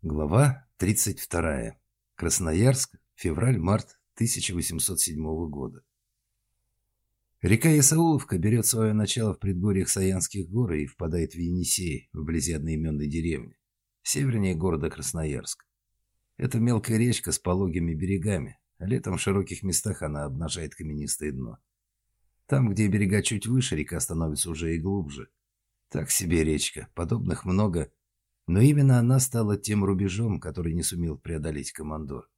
Глава 32. Красноярск, февраль-март 1807 года. Река Исауловка берет свое начало в предгорьях Саянских гор и впадает в Енисей, вблизи одноименной деревни, севернее города Красноярск. Это мелкая речка с пологими берегами, а летом в широких местах она обнажает каменистое дно. Там, где берега чуть выше, река становится уже и глубже. Так себе речка, подобных много. Но именно она стала тем рубежом, который не сумел преодолеть командор.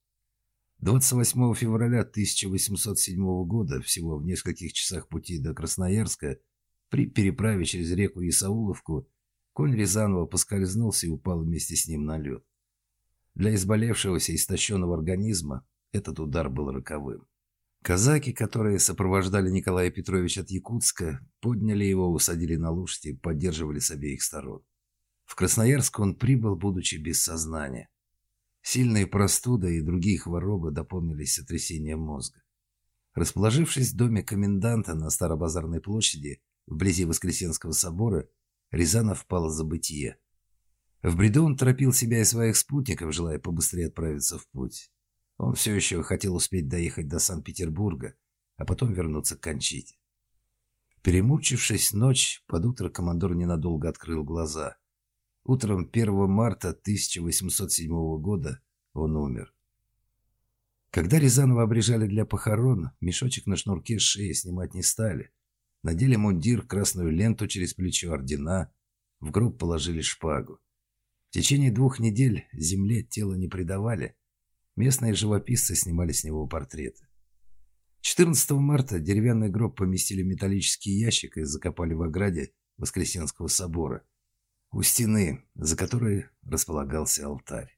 28 февраля 1807 года, всего в нескольких часах пути до Красноярска, при переправе через реку Исауловку, конь Рязанова поскользнулся и упал вместе с ним на лед. Для изболевшегося и истощенного организма этот удар был роковым. Казаки, которые сопровождали Николая Петровича от Якутска, подняли его, усадили на лошадь и поддерживали с обеих сторон. В Красноярск он прибыл, будучи без сознания. Сильные простуда и другие хворобы дополнились сотрясением мозга. Расположившись в доме коменданта на Старобазарной площади, вблизи Воскресенского собора, Рязанов впал в забытье. В бреду он торопил себя и своих спутников, желая побыстрее отправиться в путь. Он все еще хотел успеть доехать до Санкт-Петербурга, а потом вернуться к Кончите. Перемучившись ночь, под утро командор ненадолго открыл глаза. Утром 1 марта 1807 года он умер. Когда Рязанова обрежали для похорон, мешочек на шнурке с шеи снимать не стали. Надели мундир, красную ленту через плечо, ордена. В гроб положили шпагу. В течение 2 недель земле тело не предавали. Местные живописцы снимали с него портреты. 14 марта деревянный гроб поместили в металлический ящик и закопали в ограде Воскресенского собора, у стены, за которой располагался алтарь.